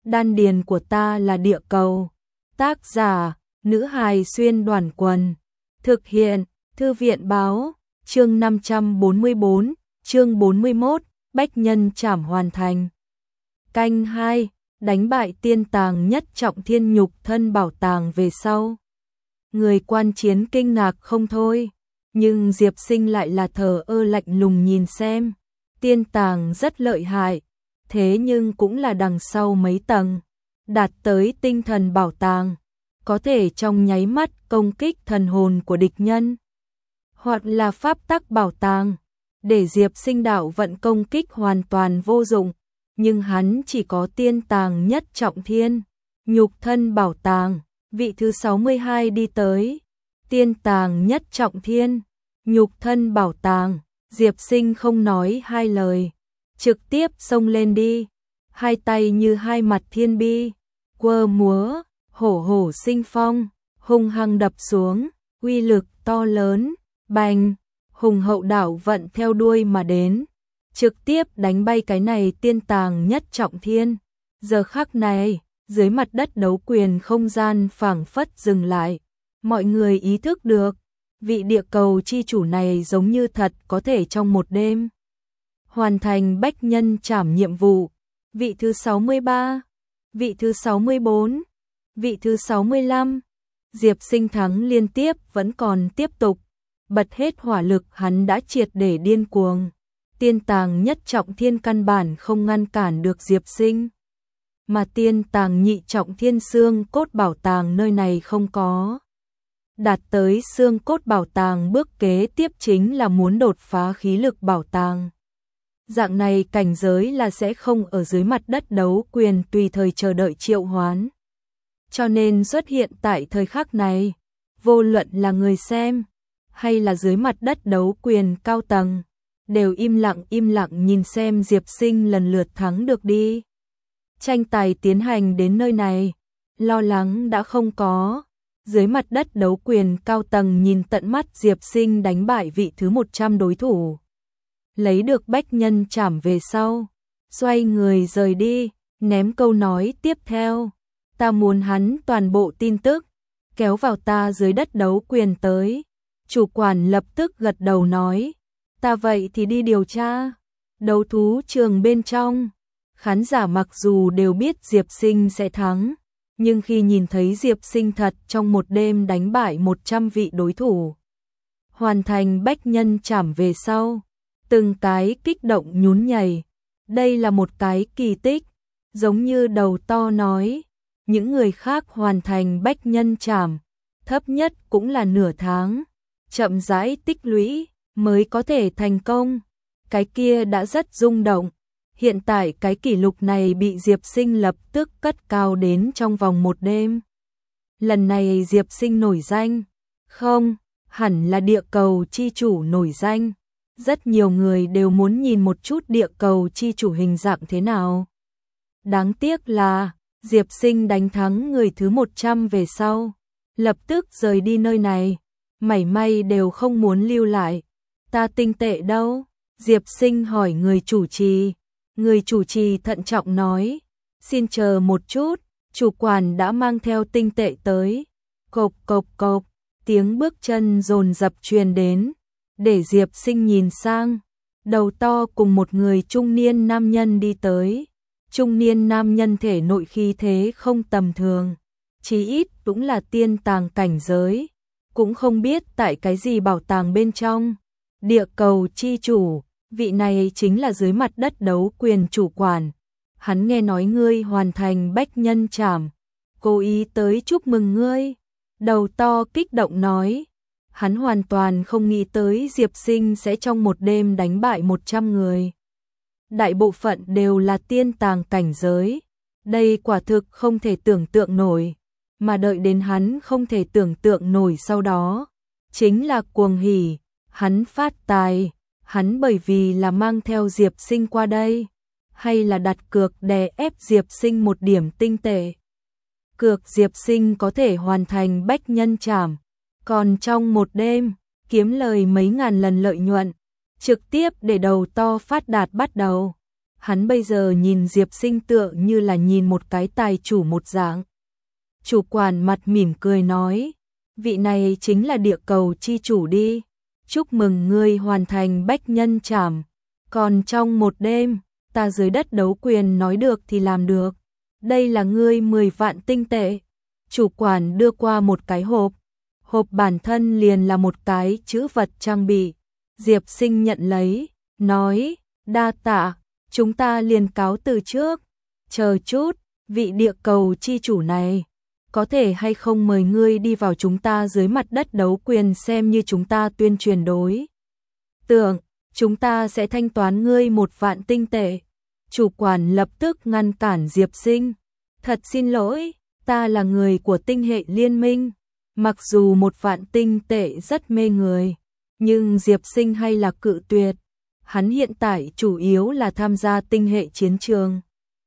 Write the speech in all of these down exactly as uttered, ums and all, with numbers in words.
Đan điền của ta là địa cầu. Tác giả, nữ hài xuyên đoàn quần. Thực hiện, thư viện báo, chương năm trăm bốn mươi bốn, chương bốn mươi mốt, bách nhân trảm hoàn thành. Canh hai, đánh bại tiên tàng nhất trọng thiên nhục thân bảo tàng về sau. Người quan chiến kinh ngạc không thôi, nhưng Diệp Sinh lại là thờ ơ lạnh lùng nhìn xem. Tiên tàng rất lợi hại, thế nhưng cũng là đằng sau mấy tầng, đạt tới tinh thần bảo tàng, có thể trong nháy mắt công kích thần hồn của địch nhân, hoặc là pháp tắc bảo tàng, để Diệp Sinh đạo vận công kích hoàn toàn vô dụng, nhưng hắn chỉ có tiên tàng nhất trọng thiên, nhục thân bảo tàng, vị thứ sáu mươi hai đi tới, tiên tàng nhất trọng thiên, nhục thân bảo tàng, Diệp Sinh không nói hai lời, trực tiếp xông lên đi, hai tay như hai mặt thiên bi, quơ múa, hổ hổ sinh phong, hung hăng đập xuống, uy lực to lớn, bành, hùng hậu đạo vận theo đuôi mà đến, trực tiếp đánh bay cái này tiên tàng nhất trọng thiên. Giờ khắc này, dưới mặt đất đấu quyền không gian phảng phất dừng lại, mọi người ý thức được, vị địa cầu chi chủ này giống như thật có thể trong một đêm hoàn thành bách nhân trảm nhiệm vụ. Vị thứ sáu mươi ba, vị thứ sáu mươi bốn, vị thứ sáu mươi lăm, Diệp Sinh thắng liên tiếp vẫn còn tiếp tục, bật hết hỏa lực, hắn đã triệt để điên cuồng. Tiên tàng nhất trọng thiên căn bản không ngăn cản được Diệp Sinh, mà tiên tàng nhị trọng thiên xương cốt bảo tàng nơi này không có. Đạt tới xương cốt bảo tàng bước kế tiếp chính là muốn đột phá khí lực bảo tàng. Dạng này cảnh giới là sẽ không ở dưới mặt đất đấu quyền tùy thời chờ đợi triệu hoán. Cho nên xuất hiện tại thời khắc này, vô luận là người xem, hay là dưới mặt đất đấu quyền cao tầng, đều im lặng im lặng nhìn xem Diệp Sinh lần lượt thắng được đi. Tranh tài tiến hành đến nơi này, lo lắng đã không có. Dưới mặt đất đấu quyền cao tầng nhìn tận mắt Diệp Sinh đánh bại vị thứ một trăm đối thủ, lấy được bách nhân trảm về sau, xoay người rời đi, ném câu nói tiếp theo, ta muốn hắn toàn bộ tin tức, kéo vào ta dưới đất đấu quyền tới. Chủ quản lập tức gật đầu nói, ta vậy thì đi điều tra. Đấu thú trường bên trong, khán giả mặc dù đều biết Diệp Sinh sẽ thắng, nhưng khi nhìn thấy Diệp Sinh thật trong một đêm đánh bại một trăm vị đối thủ, hoàn thành bách nhân trảm về sau, từng cái kích động nhún nhảy. Đây là một cái kỳ tích, giống như đầu to nói, những người khác hoàn thành bách nhân trảm, thấp nhất cũng là nửa tháng, chậm rãi tích lũy mới có thể thành công. Cái kia đã rất rung động. Hiện tại cái kỷ lục này bị Diệp Sinh lập tức cất cao đến trong vòng một đêm. Lần này Diệp Sinh nổi danh, không, hẳn là địa cầu chi chủ nổi danh. Rất nhiều người đều muốn nhìn một chút địa cầu chi chủ hình dạng thế nào. Đáng tiếc là, Diệp Sinh đánh thắng người thứ một trăm về sau, lập tức rời đi nơi này, mảy may đều không muốn lưu lại. Ta tinh tệ đâu? Diệp Sinh hỏi người chủ trì. Người chủ trì thận trọng nói, xin chờ một chút, chủ quản đã mang theo tinh tệ tới. Cộp cộp cộp, tiếng bước chân dồn dập truyền đến, để Diệp Sinh nhìn sang, đầu to cùng một người trung niên nam nhân đi tới. Trung niên nam nhân thể nội khí thế không tầm thường, chí ít cũng là tiên tàng cảnh giới, cũng không biết tại cái gì bảo tàng bên trong. Địa cầu chi chủ, vị này chính là dưới mặt đất đấu quyền chủ quản. Hắn nghe nói ngươi hoàn thành bách nhân trảm, cố ý tới chúc mừng ngươi. Đầu to kích động nói, hắn hoàn toàn không nghĩ tới Diệp Sinh sẽ trong một đêm đánh bại một trăm người. Đại bộ phận đều là tiên tàng cảnh giới, đây quả thực không thể tưởng tượng nổi. Mà đợi đến hắn không thể tưởng tượng nổi sau đó, chính là cuồng hỉ, hắn phát tài. Hắn bởi vì là mang theo Diệp Sinh qua đây, hay là đặt cược đè ép Diệp Sinh một điểm tinh tệ. Cược Diệp Sinh có thể hoàn thành bách nhân trảm, còn trong một đêm, kiếm lời mấy ngàn lần lợi nhuận, trực tiếp để đầu to phát đạt bắt đầu. Hắn bây giờ nhìn Diệp Sinh tựa như là nhìn một cái tài chủ một dạng. Chủ quản mặt mỉm cười nói, vị này chính là địa cầu chi chủ đi. Chúc mừng ngươi hoàn thành bách nhân trảm. Còn trong một đêm, ta dưới đất đấu quyền nói được thì làm được. Đây là ngươi mười vạn tinh tệ. Chủ quản đưa qua một cái hộp. Hộp bản thân liền là một cái chữ vật trang bị. Diệp Sinh nhận lấy, nói, đa tạ, chúng ta liền cáo từ trước. Chờ chút, vị địa cầu chi chủ này, có thể hay không mời ngươi đi vào chúng ta dưới mặt đất đấu quyền xem như chúng ta tuyên truyền đối. Tưởng, chúng ta sẽ thanh toán ngươi một vạn tinh tệ. Chủ quản lập tức ngăn cản Diệp Sinh. Thật xin lỗi, ta là người của tinh hệ liên minh. Mặc dù một vạn tinh tệ rất mê người, nhưng Diệp Sinh hay là cự tuyệt. Hắn hiện tại chủ yếu là tham gia tinh hệ chiến trường.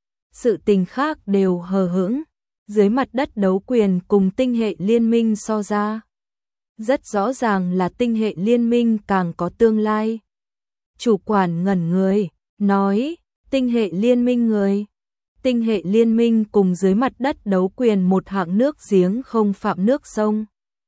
Sự tình khác đều hờ hững. Dưới mặt đất đấu quyền cùng tinh hệ liên minh so ra. Rất rõ ràng là tinh hệ liên minh càng có tương lai. Chủ quản ngẩn người, nói, tinh hệ liên minh người. Tinh hệ liên minh cùng dưới mặt đất đấu quyền một hạng nước giếng không phạm nước sông.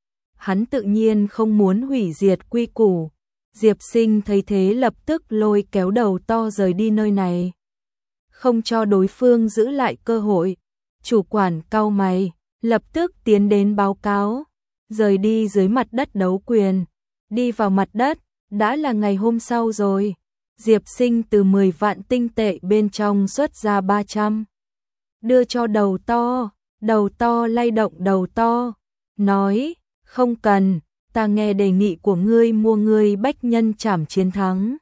Hắn tự nhiên không muốn hủy diệt quy củ. Diệp Sinh thấy thế lập tức lôi kéo đầu to rời đi nơi này. Không cho đối phương giữ lại cơ hội. Chủ quản cau mày, lập tức tiến đến báo cáo. Rời đi dưới mặt đất đấu quyền. Đi vào mặt đất, đã là ngày hôm sau rồi. Diệp Sinh từ mười vạn tinh tệ bên trong xuất ra ba trăm. Đưa cho đầu to, đầu to lay động đầu to. Nói, không cần, ta nghe đề nghị của ngươi mua ngươi bách nhân trảm chiến thắng.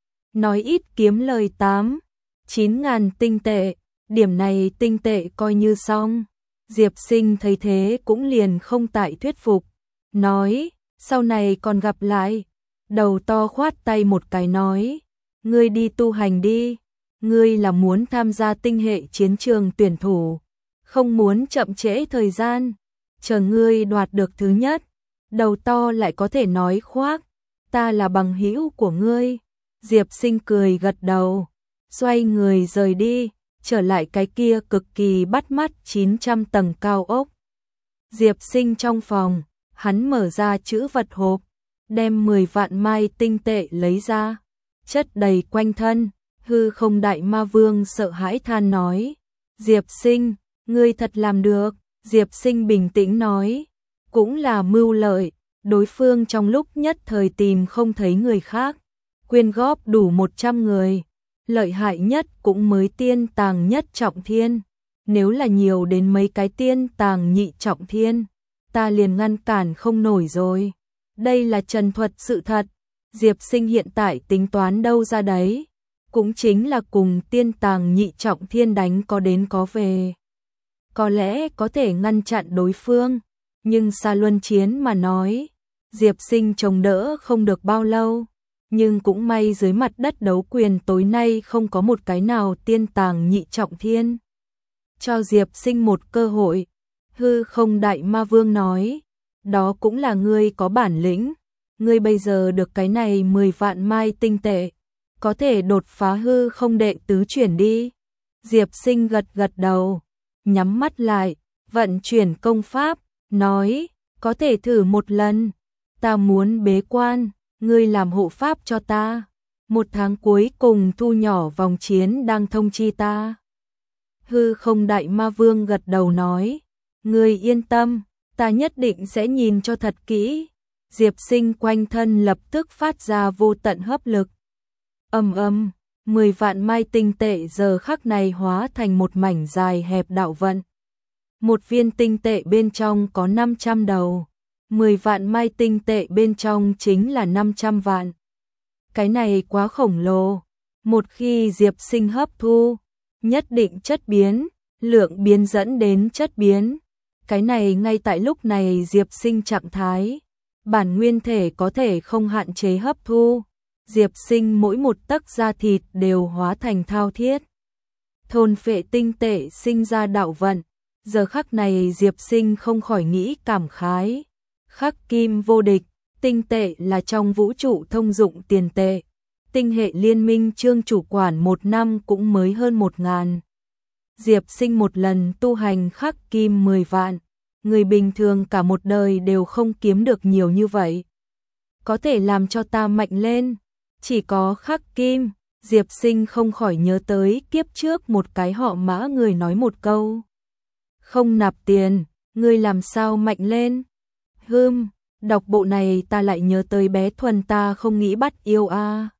Nói ít kiếm lời tám, chín ngàn tinh tệ, điểm này tinh tệ coi như xong. Diệp Sinh thấy thế cũng liền không tại thuyết phục. Nói, sau này còn gặp lại. Đầu to khoát tay một cái nói, ngươi đi tu hành đi. Ngươi là muốn tham gia tinh hệ chiến trường tuyển thủ, không muốn chậm trễ thời gian. Chờ ngươi đoạt được thứ nhất, đầu to lại có thể nói khoác, ta là bằng hữu của ngươi. Diệp Sinh cười gật đầu, xoay người rời đi, trở lại cái kia cực kỳ bắt mắt chín trăm tầng cao ốc. Diệp Sinh trong phòng, hắn mở ra chữ vật hộp, đem mười vạn mai tinh tệ lấy ra, chất đầy quanh thân. Hư không đại ma vương sợ hãi than nói, Diệp Sinh, ngươi thật làm được. Diệp Sinh bình tĩnh nói, cũng là mưu lợi. Đối phương trong lúc nhất thời tìm không thấy người khác, quyên góp đủ một trăm người, lợi hại nhất cũng mới tiên tàng nhất trọng thiên. Nếu là nhiều đến mấy cái tiên tàng nhị trọng thiên, ta liền ngăn cản không nổi rồi. Đây là trần thuật sự thật. Diệp Sinh hiện tại tính toán đâu ra đấy, cũng chính là cùng tiên tàng nhị trọng thiên đánh có đến có về. Có lẽ có thể ngăn chặn đối phương, nhưng xa luân chiến mà nói, Diệp Sinh chống đỡ không được bao lâu. Nhưng cũng may dưới mặt đất đấu quyền tối nay không có một cái nào tiên tàng nhị trọng thiên. Cho Diệp Sinh một cơ hội. Hư không đại ma vương nói, đó cũng là ngươi có bản lĩnh. Ngươi bây giờ được cái này mười vạn mai tinh tệ, có thể đột phá hư không đệ tứ chuyển đi. Diệp Sinh gật gật đầu, nhắm mắt lại, vận chuyển công pháp, nói, có thể thử một lần. Ta muốn bế quan, ngươi làm hộ pháp cho ta. Một tháng cuối cùng thu nhỏ vòng chiến đang thông chi ta. Hư không đại ma vương gật đầu nói, ngươi yên tâm, ta nhất định sẽ nhìn cho thật kỹ. Diệp Sinh quanh thân lập tức phát ra vô tận hấp lực. Ầm ầm, mười vạn mai tinh tệ giờ khắc này hóa thành một mảnh dài hẹp đạo vận. Một viên tinh tệ bên trong có năm trăm đầu, mười vạn mai tinh tệ bên trong chính là năm trăm vạn. Cái này quá khổng lồ, một khi Diệp Sinh hấp thu, nhất định chất biến, lượng biến dẫn đến chất biến. Cái này ngay tại lúc này Diệp Sinh trạng thái, bản nguyên thể có thể không hạn chế hấp thu. Diệp Sinh mỗi một tấc da thịt đều hóa thành thao thiết. Thôn phệ tinh tệ sinh ra đạo vận. Giờ khắc này Diệp Sinh không khỏi nghĩ cảm khái. Khắc kim vô địch, tinh tệ là trong vũ trụ thông dụng tiền tệ. Tinh hệ liên minh Trương chủ quản một năm cũng mới hơn một ngàn. Diệp Sinh một lần tu hành khắc kim mười vạn. Người bình thường cả một đời đều không kiếm được nhiều như vậy. Có thể làm cho ta mạnh lên, chỉ có khắc kim. Diệp Sinh không khỏi nhớ tới kiếp trước một cái họ Mã người nói một câu. Không nạp tiền, ngươi làm sao mạnh lên? Hừm, đọc bộ này ta lại nhớ tới bé Thuần ta không nghĩ bắt yêu a.